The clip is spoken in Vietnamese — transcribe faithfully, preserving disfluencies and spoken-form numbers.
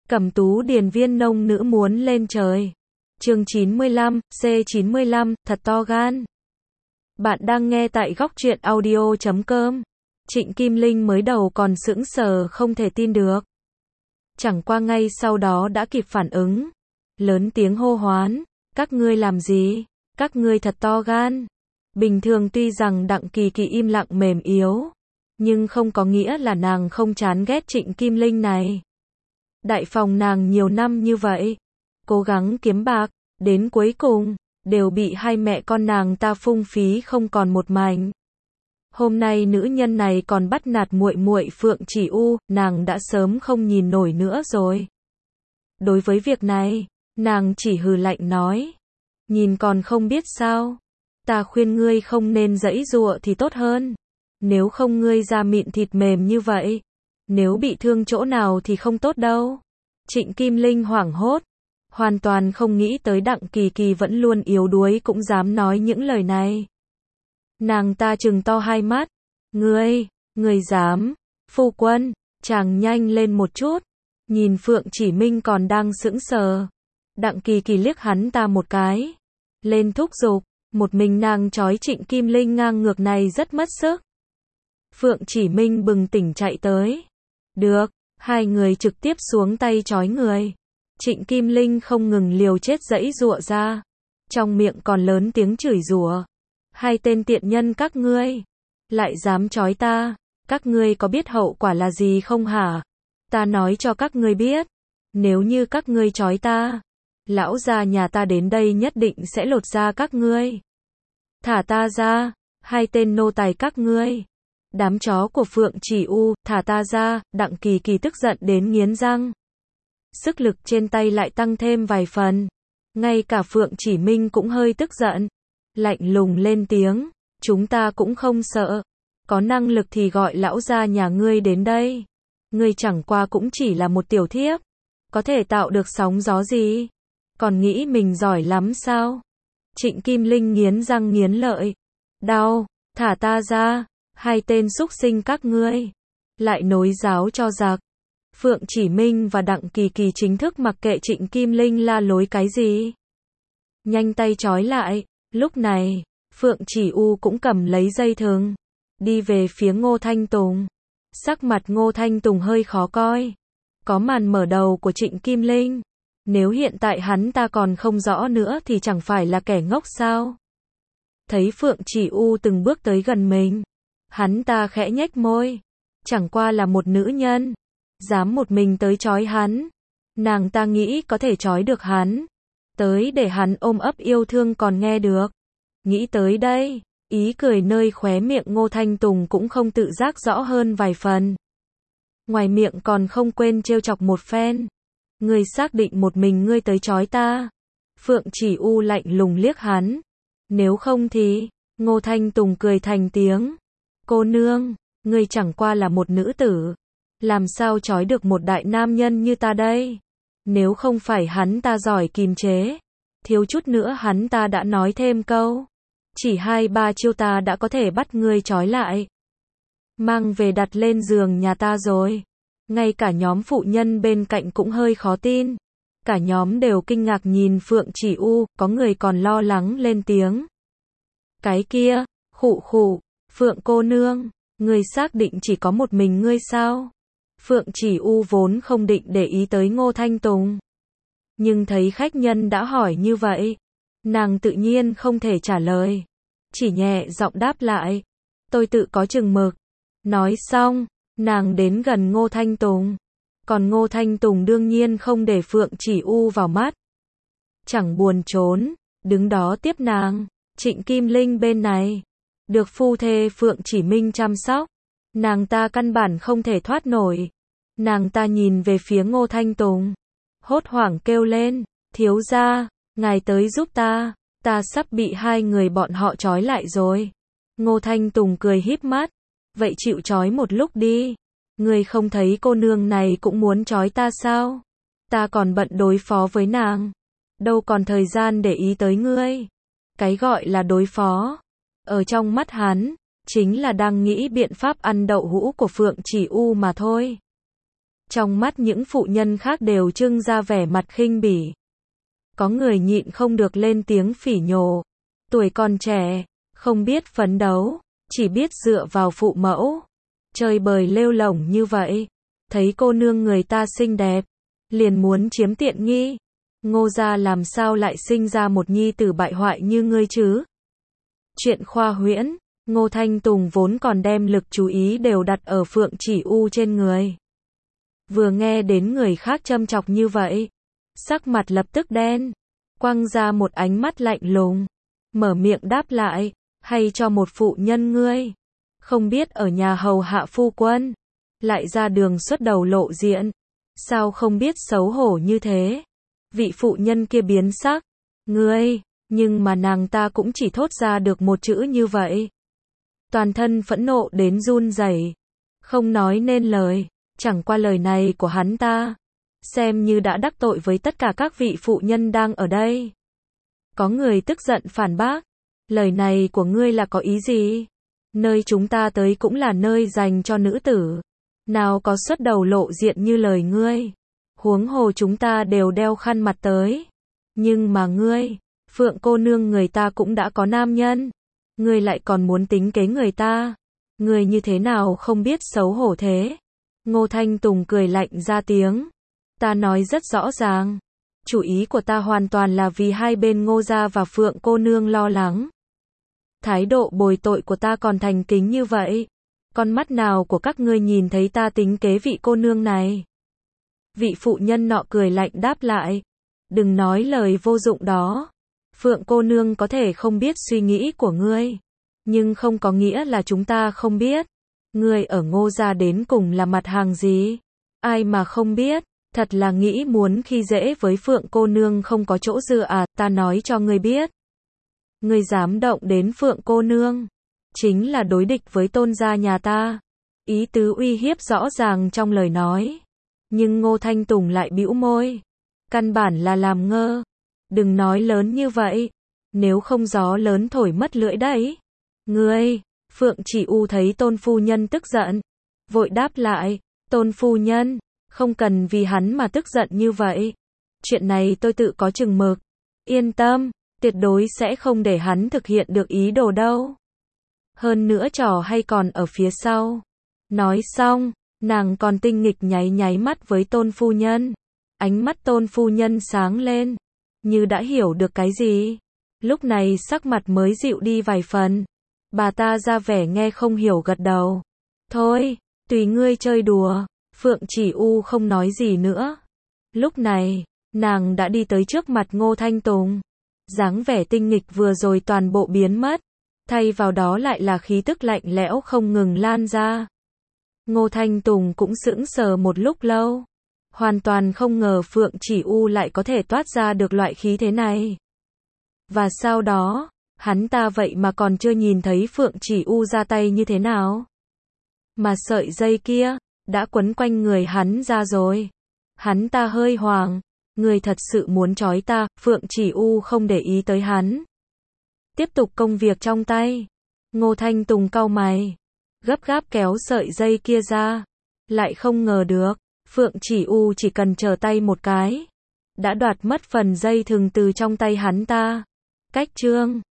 Cẩm Tú điền viên nông nữ muốn lên trời. Chương chín mươi lăm, C chín mươi lăm, thật to gan. Bạn đang nghe tại góc truyện audio chấm com. Trịnh Kim Linh mới đầu còn sững sờ không thể tin được. Chẳng qua ngay sau đó đã kịp phản ứng. Lớn tiếng hô hoán, các ngươi làm gì? Các ngươi thật to gan. Bình thường tuy rằng Đặng Kỳ Kỳ im lặng mềm yếu, nhưng không có nghĩa là nàng không chán ghét Trịnh Kim Linh này. Đại phòng nàng nhiều năm như vậy, cố gắng kiếm bạc, đến cuối cùng, đều bị hai mẹ con nàng ta phung phí không còn một mảnh. Hôm nay nữ nhân này còn bắt nạt muội muội Phượng Chỉ U, nàng đã sớm không nhìn nổi nữa rồi. Đối với việc này, nàng chỉ hừ lạnh nói, nhìn còn không biết sao, ta khuyên ngươi không nên giãy giụa thì tốt hơn, nếu không ngươi da mịn thịt mềm như vậy, nếu bị thương chỗ nào thì không tốt đâu. Trịnh Kim Linh hoảng hốt, hoàn toàn không nghĩ tới Đặng Kỳ Kỳ vẫn luôn yếu đuối cũng dám nói những lời này. Nàng ta trừng to hai mắt, ngươi, ngươi dám, phu quân, chàng nhanh lên một chút, nhìn Phượng Chỉ Minh còn đang sững sờ. Đặng Kỳ Kỳ liếc hắn ta một cái, lên thúc giục, một mình nàng trói Trịnh Kim Linh ngang ngược này rất mất sức. Phượng Chỉ Minh bừng tỉnh chạy tới. Được, hai người trực tiếp xuống tay trói người. Trịnh Kim Linh không ngừng liều chết giãy giụa ra, trong miệng còn lớn tiếng chửi rủa. Hai tên tiện nhân các ngươi, lại dám trói ta, các ngươi có biết hậu quả là gì không hả? Ta nói cho các ngươi biết, nếu như các ngươi trói ta, lão gia nhà ta đến đây nhất định sẽ lột da các ngươi. Thả ta ra, hai tên nô tài các ngươi. Đám chó của Phượng Chỉ U, thả ta ra. Đặng Kỳ Kỳ tức giận đến nghiến răng. Sức lực trên tay lại tăng thêm vài phần. Ngay cả Phượng Chỉ Minh cũng hơi tức giận. Lạnh lùng lên tiếng, chúng ta cũng không sợ. Có năng lực thì gọi lão gia nhà ngươi đến đây. Ngươi chẳng qua cũng chỉ là một tiểu thiếp, có thể tạo được sóng gió gì? Còn nghĩ mình giỏi lắm sao? Trịnh Kim Linh nghiến răng nghiến lợi. Đau, thả ta ra. Hai tên súc sinh các ngươi, lại nối giáo cho giặc. Phượng Chỉ Minh và Đặng Kỳ Kỳ chính thức mặc kệ Trịnh Kim Linh la lối cái gì. Nhanh tay trói lại. Lúc này, Phượng Chỉ U cũng cầm lấy dây thừng, đi về phía Ngô Thanh Tùng. Sắc mặt Ngô Thanh Tùng hơi khó coi. Có màn mở đầu của Trịnh Kim Linh, nếu hiện tại hắn ta còn không rõ nữa thì chẳng phải là kẻ ngốc sao? Thấy Phượng Chỉ U từng bước tới gần mình, hắn ta khẽ nhếch môi, chẳng qua là một nữ nhân, dám một mình tới trói hắn. Nàng ta nghĩ có thể trói được hắn, tới để hắn ôm ấp yêu thương còn nghe được. Nghĩ tới đây, ý cười nơi khóe miệng Ngô Thanh Tùng cũng không tự giác rõ hơn vài phần. Ngoài miệng còn không quên trêu chọc một phen. Ngươi xác định một mình ngươi tới trói ta? Phượng Chỉ U lạnh lùng liếc hắn. Nếu không thì, Ngô Thanh Tùng cười thành tiếng. Cô nương, ngươi chẳng qua là một nữ tử, làm sao trói được một đại nam nhân như ta đây? Nếu không phải hắn ta giỏi kìm chế, thiếu chút nữa hắn ta đã nói thêm câu, chỉ hai ba chiêu ta đã có thể bắt ngươi trói lại, mang về đặt lên giường nhà ta rồi. Ngay cả nhóm phụ nhân bên cạnh cũng hơi khó tin. Cả nhóm đều kinh ngạc nhìn Phượng Chỉ U, có người còn lo lắng lên tiếng. Cái kia, khụ khụ, Phượng cô nương, ngươi xác định chỉ có một mình ngươi sao? Phượng Chỉ U vốn không định để ý tới Ngô Thanh Tùng, nhưng thấy khách nhân đã hỏi như vậy, nàng tự nhiên không thể trả lời, chỉ nhẹ giọng đáp lại, tôi tự có chừng mực. Nói xong, nàng đến gần Ngô Thanh Tùng, còn Ngô Thanh Tùng đương nhiên không để Phượng Chỉ U vào mắt, chẳng buồn trốn, đứng đó tiếp nàng. Trịnh Kim Linh bên này, được phu thê Phượng Chỉ Minh chăm sóc, nàng ta căn bản không thể thoát nổi. Nàng ta nhìn về phía Ngô Thanh Tùng, hốt hoảng kêu lên, thiếu gia, ngài tới giúp ta, ta sắp bị hai người bọn họ trói lại rồi. Ngô Thanh Tùng cười híp mắt, vậy chịu trói một lúc đi, ngươi không thấy cô nương này cũng muốn trói ta sao? Ta còn bận đối phó với nàng, đâu còn thời gian để ý tới ngươi. Cái gọi là đối phó, ở trong mắt hắn, chính là đang nghĩ biện pháp ăn đậu hũ của Phượng Chỉ U mà thôi. Trong mắt những phụ nhân khác đều trưng ra vẻ mặt khinh bỉ. Có người nhịn không được lên tiếng phỉ nhổ. Tuổi còn trẻ, không biết phấn đấu, chỉ biết dựa vào phụ mẫu. Chơi bời lêu lổng như vậy. Thấy cô nương người ta xinh đẹp, liền muốn chiếm tiện nghi. Ngô gia làm sao lại sinh ra một nhi tử bại hoại như ngươi chứ? Chuyện khoa huyễn, Ngô Thanh Tùng vốn còn đem lực chú ý đều đặt ở Phượng Chỉ U trên người. Vừa nghe đến người khác châm chọc như vậy, sắc mặt lập tức đen, quăng ra một ánh mắt lạnh lùng, mở miệng đáp lại, hay cho một phụ nhân ngươi, không biết ở nhà hầu hạ phu quân, lại ra đường xuất đầu lộ diện, sao không biết xấu hổ như thế? Vị phụ nhân kia biến sắc, ngươi, nhưng mà nàng ta cũng chỉ thốt ra được một chữ như vậy. Toàn thân phẫn nộ đến run rẩy, không nói nên lời, chẳng qua lời này của hắn ta, xem như đã đắc tội với tất cả các vị phụ nhân đang ở đây. Có người tức giận phản bác, lời này của ngươi là có ý gì? Nơi chúng ta tới cũng là nơi dành cho nữ tử, nào có xuất đầu lộ diện như lời ngươi. Huống hồ chúng ta đều đeo khăn mặt tới. Nhưng mà ngươi, Phượng cô nương người ta cũng đã có nam nhân, ngươi lại còn muốn tính kế người ta. Ngươi như thế nào không biết xấu hổ thế? Ngô Thanh Tùng cười lạnh ra tiếng. Ta nói rất rõ ràng, chủ ý của ta hoàn toàn là vì hai bên Ngô gia và Phượng cô nương lo lắng. Thái độ bồi tội của ta còn thành kính như vậy, con mắt nào của các ngươi nhìn thấy ta tính kế vị cô nương này? Vị phụ nhân nọ cười lạnh đáp lại, đừng nói lời vô dụng đó. Phượng cô nương có thể không biết suy nghĩ của ngươi, nhưng không có nghĩa là chúng ta không biết. Ngươi ở Ngô gia đến cùng là mặt hàng gì? Ai mà không biết, thật là nghĩ muốn khi dễ với Phượng cô nương không có chỗ dựa à, ta nói cho ngươi biết. Ngươi dám động đến Phượng cô nương, chính là đối địch với Tôn gia nhà ta. Ý tứ uy hiếp rõ ràng trong lời nói. Nhưng Ngô Thanh Tùng lại bĩu môi, căn bản là làm ngơ. Đừng nói lớn như vậy, nếu không gió lớn thổi mất lưỡi đấy. Ngươi, Phượng Chỉ U thấy Tôn phu nhân tức giận, vội đáp lại, Tôn phu nhân, không cần vì hắn mà tức giận như vậy. Chuyện này tôi tự có chừng mực, yên tâm, tuyệt đối sẽ không để hắn thực hiện được ý đồ đâu. Hơn nữa trò hay còn ở phía sau. Nói xong, nàng còn tinh nghịch nháy nháy mắt với Tôn phu nhân. Ánh mắt Tôn phu nhân sáng lên, như đã hiểu được cái gì. Lúc này sắc mặt mới dịu đi vài phần. Bà ta ra vẻ nghe không hiểu gật đầu. Thôi, tùy ngươi chơi đùa. Phượng Chỉ U không nói gì nữa. Lúc này, nàng đã đi tới trước mặt Ngô Thanh Tùng. Dáng vẻ tinh nghịch vừa rồi toàn bộ biến mất, thay vào đó lại là khí tức lạnh lẽo không ngừng lan ra. Ngô Thanh Tùng cũng sững sờ một lúc lâu, hoàn toàn không ngờ Phượng Chỉ U lại có thể toát ra được loại khí thế này. Và sau đó, hắn ta vậy mà còn chưa nhìn thấy Phượng Chỉ U ra tay như thế nào. Mà sợi dây kia, đã quấn quanh người hắn ra rồi. Hắn ta hơi hoảng, người thật sự muốn trói ta, Phượng Chỉ U không để ý tới hắn. Tiếp tục công việc trong tay. Ngô Thanh Tùng cau mày, gấp gáp kéo sợi dây kia ra. Lại không ngờ được, Phượng Chỉ U chỉ cần chờ tay một cái, đã đoạt mất phần dây thừng từ trong tay hắn ta. Cách chương